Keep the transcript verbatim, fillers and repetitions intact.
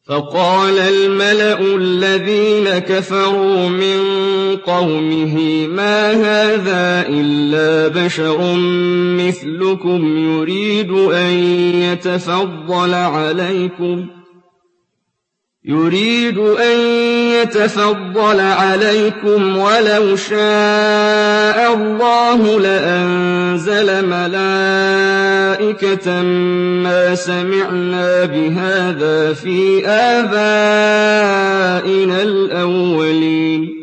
فقال الملأ الذين كفروا من قومه ما هذا إلا بشر مثلكم يريد أن يتفضل عليكم يريد أن يتفضل عليكم ولو شاء الله لأنزل ملائكة ما سمعنا بهذا في آبائنا الأولين